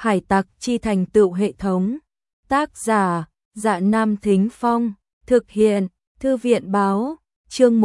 Hải tặc chi thành tựu hệ thống. Tác giả, Dạ Nam Thính Phong. Thực hiện, Thư viện Báo. Chương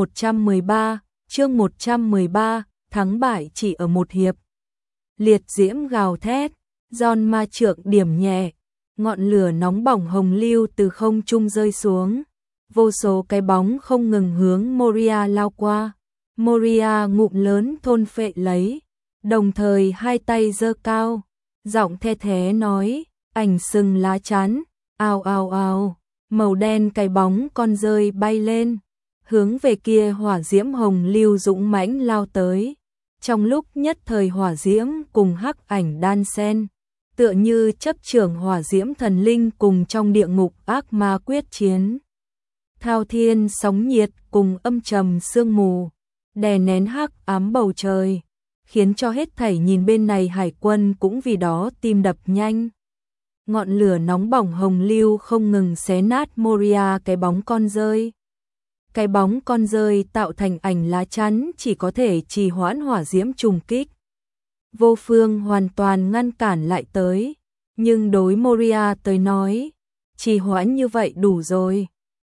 113, thắng bại chỉ ở một hiệp. Liệt diễm gào thét, giòn ma trượng điểm nhẹ, ngọn lửa nóng bỏng hồng lưu từ không trung rơi xuống. Vô số cái bóng không ngừng hướng Moria lao qua. Moria ngụm lớn thôn phệ lấy, đồng thời hai tay giơ cao, giọng the thé nói, ảnh sừng lá chắn, ào ào ào, màu đen cái bóng con rơi bay lên, hướng về kia hỏa diễm hồng lưu dũng mãnh lao tới. Trong lúc nhất thời hỏa diễm cùng hắc ảnh đan xen, tựa như chấp trưởng hỏa diễm thần linh cùng trong địa ngục ác ma quyết chiến. Thao thiên sóng nhiệt cùng âm trầm sương mù, đè nén hắc ám bầu trời, khiến cho hết thảy nhìn bên này hải quân cũng vì đó tim đập nhanh. Ngọn lửa nóng bỏng hồng lưu không ngừng xé nát Moria cái bóng con rơi. Cái bóng con rơi tạo thành ảnh lá chắn chỉ có thể trì hoãn hỏa diễm trùng kích. Vô phương hoàn toàn ngăn cản lại tới, nhưng đối Moria tới nói, trì hoãn như vậy đủ rồi.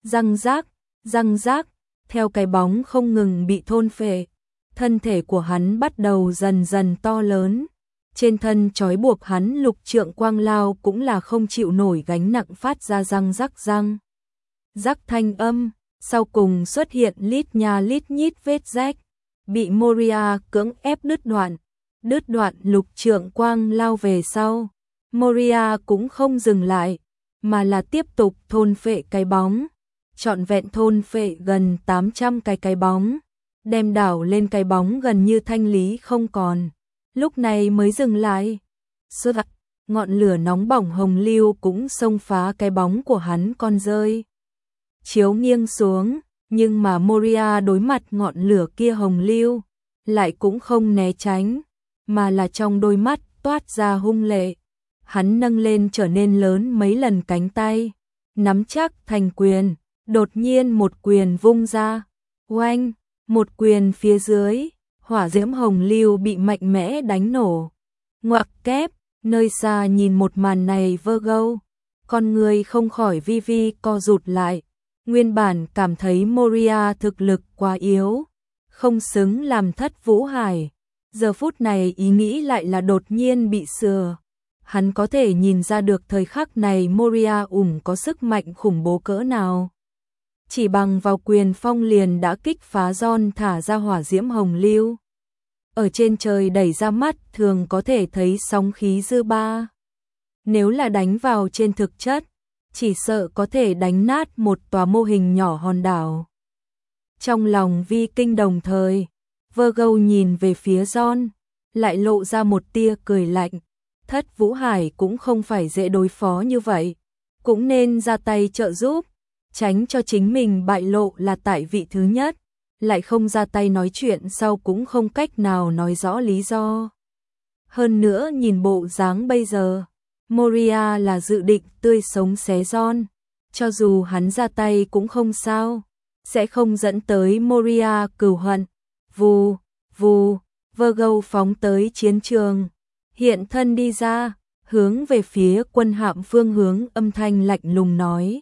Răng rác, theo cái bóng không ngừng bị thôn phệ, thân thể của hắn bắt đầu dần dần to lớn. Trên thân trói buộc hắn lục trượng quang lao cũng là không chịu nổi gánh nặng phát ra răng rắc thanh âm, sau cùng xuất hiện lít nha lít nhít vết rách, bị Moria cưỡng ép đứt đoạn lục trượng quang lao về sau. Moria cũng không dừng lại, mà là tiếp tục thôn phệ cái bóng, trọn vẹn thôn phệ gần 800 cái bóng, đem đảo lên cái bóng gần như thanh lý không còn. Lúc này mới dừng lại. Ngọn lửa nóng bỏng hồng lưu cũng xông phá cái bóng của hắn con rơi, chiếu nghiêng xuống, nhưng mà Moria đối mặt ngọn lửa kia hồng lưu, lại cũng không né tránh, mà là trong đôi mắt toát ra hung lệ. Hắn nâng lên trở nên lớn mấy lần cánh tay, nắm chắc thành quyền, đột nhiên một quyền vung ra, oanh, một quyền phía dưới, hỏa diễm hồng lưu bị mạnh mẽ đánh nổ. Ngoặc kép, nơi xa nhìn một màn này Virgo, con người không khỏi vi vi co rụt lại. Nguyên bản cảm thấy Moria thực lực quá yếu, không xứng làm Thất Vũ Hải. Giờ phút này ý nghĩ lại là đột nhiên bị sửa. Hắn có thể nhìn ra được thời khắc này Moria có sức mạnh khủng bố cỡ nào. Chỉ bằng vào quyền phong liền đã kích phá John thả ra hỏa diễm hồng lưu. Ở trên trời đẩy ra mắt thường có thể thấy sóng khí dư ba. Nếu là đánh vào trên thực chất, chỉ sợ có thể đánh nát một tòa mô hình nhỏ hòn đảo. Trong lòng vi kinh đồng thời, Virgo nhìn về phía John, lại lộ ra một tia cười lạnh. Thất Vũ Hải cũng không phải dễ đối phó như vậy, cũng nên ra tay trợ giúp, tránh cho chính mình bại lộ là tại vị thứ nhất, lại không ra tay nói chuyện sau cũng không cách nào nói rõ lý do. Hơn nữa nhìn bộ dáng bây giờ, Moria là dự định tươi sống xé John, cho dù hắn ra tay cũng không sao, sẽ không dẫn tới Moria cừu hận. Vù, vù, Virgo phóng tới chiến trường, hiện thân đi ra, hướng về phía quân hạm phương hướng âm thanh lạnh lùng nói.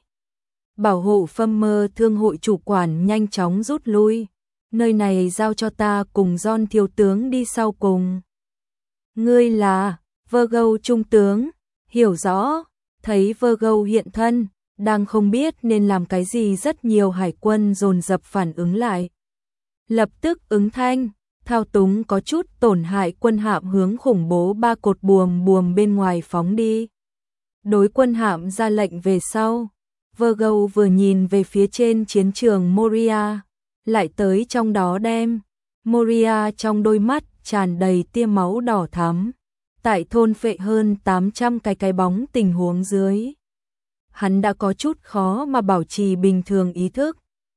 Bảo hộ Phâm Mơ Thương hội chủ quản nhanh chóng rút lui, nơi này giao cho ta cùng John thiếu tướng đi sau cùng. Ngươi là Virgo trung tướng, hiểu rõ, thấy Virgo hiện thân, đang không biết nên làm cái gì, rất nhiều hải quân dồn dập phản ứng lại. Lập tức ứng thanh, thao túng có chút tổn hại quân hạm hướng khủng bố ba cột buồm bên ngoài phóng đi. Đối quân hạm ra lệnh về sau, Virgo vừa nhìn về phía trên chiến trường Moria, lại tới trong đó đem. Moria trong đôi mắt tràn đầy tia máu đỏ thắm, tại thôn phệ hơn 800 cái bóng tình huống dưới. Hắn đã có chút khó mà bảo trì bình thường ý thức.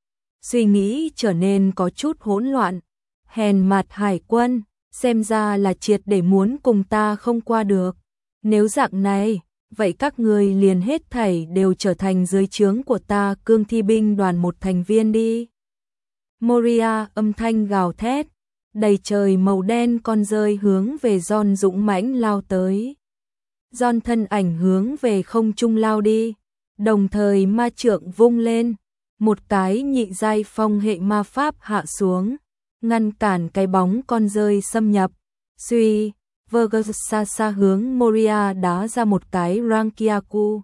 Suy nghĩ trở nên có chút hỗn loạn. Hèn mặt hải quân, xem ra là triệt để muốn cùng ta không qua được. Nếu dạng này, vậy các người liền hết thảy đều trở thành dưới trướng của ta, cương thi binh đoàn một thành viên đi. Moria âm thanh gào thét, đầy trời màu đen con rơi hướng về John dũng mãnh lao tới. John thân ảnh hướng về không trung lao đi, đồng thời ma trượng vung lên, một cái nhị giai phong hệ ma pháp hạ xuống, ngăn cản cái bóng con rơi xâm nhập. Suy, Vergasa hướng Moria đá ra một cái Rankiaku.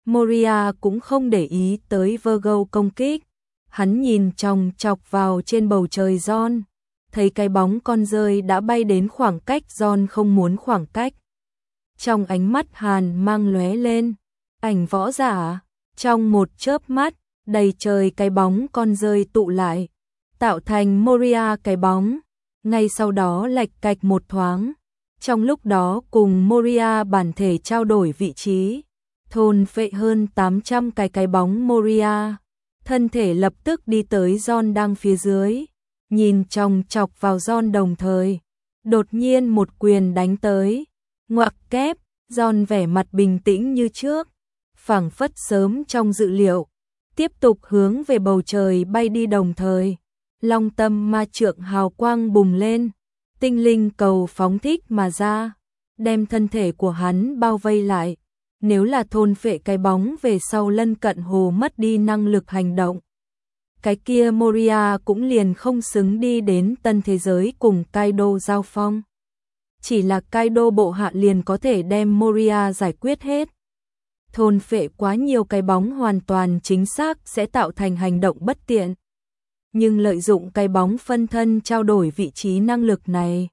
Moria cũng không để ý tới Virgo công kích, hắn nhìn chòng chọc vào trên bầu trời John, thấy cái bóng con rơi đã bay đến khoảng cách John không muốn khoảng cách. Trong ánh mắt hàn mang lóe lên, ảnh võ giả, trong một chớp mắt, đầy trời cái bóng con rơi tụ lại, tạo thành Moria cái bóng, ngay sau đó lạch cạch một thoáng. Trong lúc đó cùng Moria bản thể trao đổi vị trí, thôn phệ hơn 800 cái bóng Moria, thân thể lập tức đi tới John đang phía dưới, nhìn chòng chọc vào John đồng thời, đột nhiên một quyền đánh tới, ngoặc kép, John vẻ mặt bình tĩnh như trước, phảng phất sớm trong dự liệu, tiếp tục hướng về bầu trời bay đi đồng thời, long tâm ma trượng hào quang bùng lên, tinh linh cầu phóng thích mà ra, đem thân thể của hắn bao vây lại. Nếu là thôn phệ cái bóng về sau lân cận hồ mất đi năng lực hành động, cái kia Moria cũng liền không xứng đi đến tân thế giới cùng Kaido giao phong. Chỉ là Kaido bộ hạ liền có thể đem Moria giải quyết hết. Thôn phệ quá nhiều cái bóng hoàn toàn chính xác sẽ tạo thành hành động bất tiện. Nhưng lợi dụng cái bóng phân thân trao đổi vị trí năng lực này,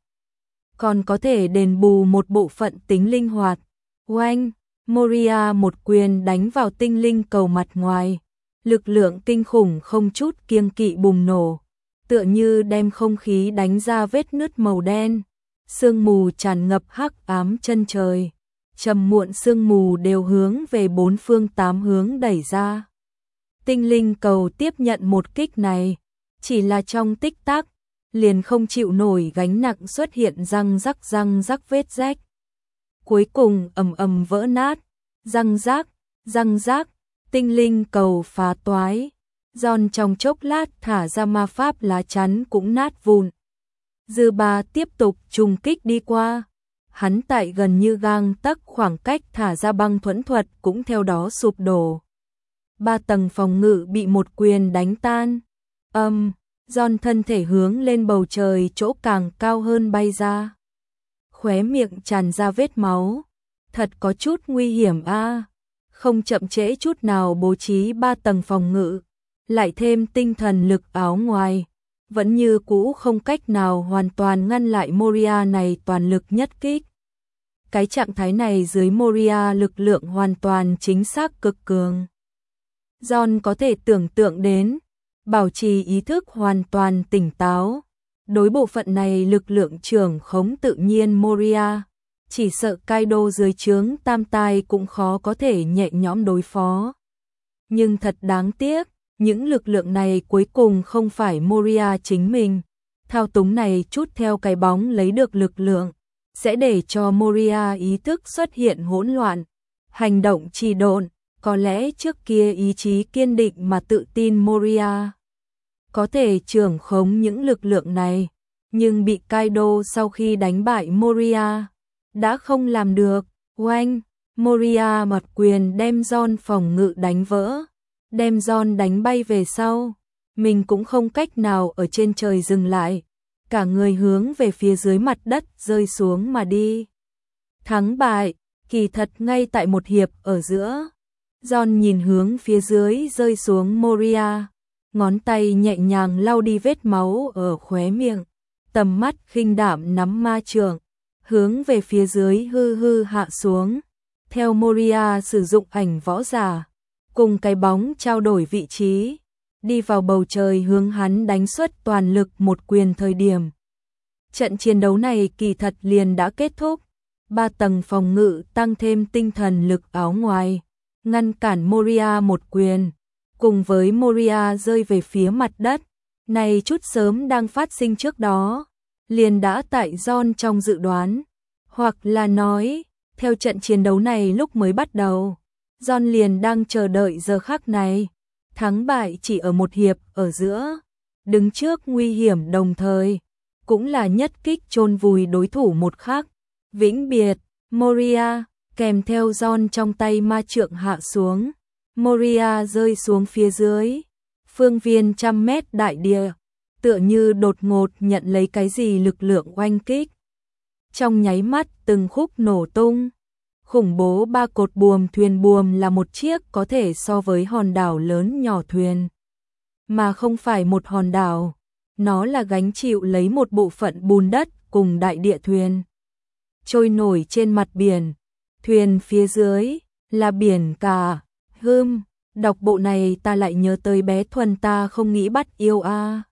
còn có thể đền bù một bộ phận tính linh hoạt. Oanh! Moria một quyền đánh vào tinh linh cầu mặt ngoài, lực lượng kinh khủng không chút kiêng kỵ bùng nổ, tựa như đem không khí đánh ra vết nứt màu đen, sương mù tràn ngập hắc ám chân trời, trầm muộn sương mù đều hướng về bốn phương tám hướng đẩy ra. Tinh linh cầu tiếp nhận một kích này, chỉ là trong tích tắc, liền không chịu nổi gánh nặng xuất hiện răng rắc vết rách. Cuối cùng ầm ầm vỡ nát, răng rác, tinh linh cầu phá toái. John trong chốc lát thả ra ma pháp lá chắn cũng nát vụn. Dư ba tiếp tục trùng kích đi qua. Hắn tại gần như gang tấc khoảng cách thả ra băng thuẫn thuật cũng theo đó sụp đổ. 3 tầng phòng ngự bị một quyền đánh tan. John thân thể hướng lên bầu trời chỗ càng cao hơn bay ra. Khóe miệng tràn ra vết máu. Thật có chút nguy hiểm a. Không chậm trễ chút nào bố trí 3 tầng phòng ngự, lại thêm tinh thần lực áo ngoài, vẫn như cũ không cách nào hoàn toàn ngăn lại Moria này toàn lực nhất kích. Cái trạng thái này dưới Moria lực lượng hoàn toàn chính xác cực cường. John có thể tưởng tượng đến, bảo trì ý thức hoàn toàn tỉnh táo. Đối bộ phận này lực lượng trưởng khống tự nhiên Moria, chỉ sợ Kaido dưới trướng tam tai cũng khó có thể nhẹ nhõm đối phó. Nhưng thật đáng tiếc, những lực lượng này cuối cùng không phải Moria chính mình. Thao túng này chút theo cái bóng lấy được lực lượng, sẽ để cho Moria ý thức xuất hiện hỗn loạn, hành động trì độn. Có lẽ trước kia ý chí kiên định mà tự tin Moria có thể trưởng khống những lực lượng này, nhưng bị Kaido sau khi đánh bại Moria đã không làm được. Oanh! Moria một quyền đem John phòng ngự đánh vỡ, đem John đánh bay về sau. Mình cũng không cách nào ở trên trời dừng lại, cả người hướng về phía dưới mặt đất rơi xuống mà đi. Thắng bại, kỳ thật ngay tại một hiệp ở giữa. John nhìn hướng phía dưới rơi xuống Moria, ngón tay nhẹ nhàng lau đi vết máu ở khóe miệng, tầm mắt khinh đạm nắm ma trượng, hướng về phía dưới hư hạ xuống. Theo Moria sử dụng ảnh võ giả, cùng cái bóng trao đổi vị trí, đi vào bầu trời hướng hắn đánh xuất toàn lực một quyền thời điểm. Trận chiến đấu này kỳ thật liền đã kết thúc. 3 tầng phòng ngự tăng thêm tinh thần lực áo ngoài, ngăn cản Moria một quyền, cùng với Moria rơi về phía mặt đất. Này chút sớm đang phát sinh trước đó, liền đã tại John trong dự đoán, hoặc là nói, theo trận chiến đấu này lúc mới bắt đầu, John liền đang chờ đợi giờ khắc này. Thắng bại chỉ ở một hiệp ở giữa, đứng trước nguy hiểm đồng thời, cũng là nhất kích chôn vùi đối thủ một khắc. Vĩnh biệt, Moria, kèm theo John trong tay ma trượng hạ xuống. Moria rơi xuống phía dưới. Phương viên 100 mét đại địa, tựa như đột ngột nhận lấy cái gì lực lượng oanh kích. Trong nháy mắt từng khúc nổ tung. Khủng bố ba cột buồm thuyền buồm là một chiếc có thể so với hòn đảo lớn nhỏ thuyền. Mà không phải một hòn đảo, nó là gánh chịu lấy một bộ phận bùn đất cùng đại địa thuyền. Trôi nổi trên mặt biển, thuyền phía dưới là biển cả. Đọc bộ này ta lại nhớ tới bé Thuần ta không nghĩ bắt yêu a.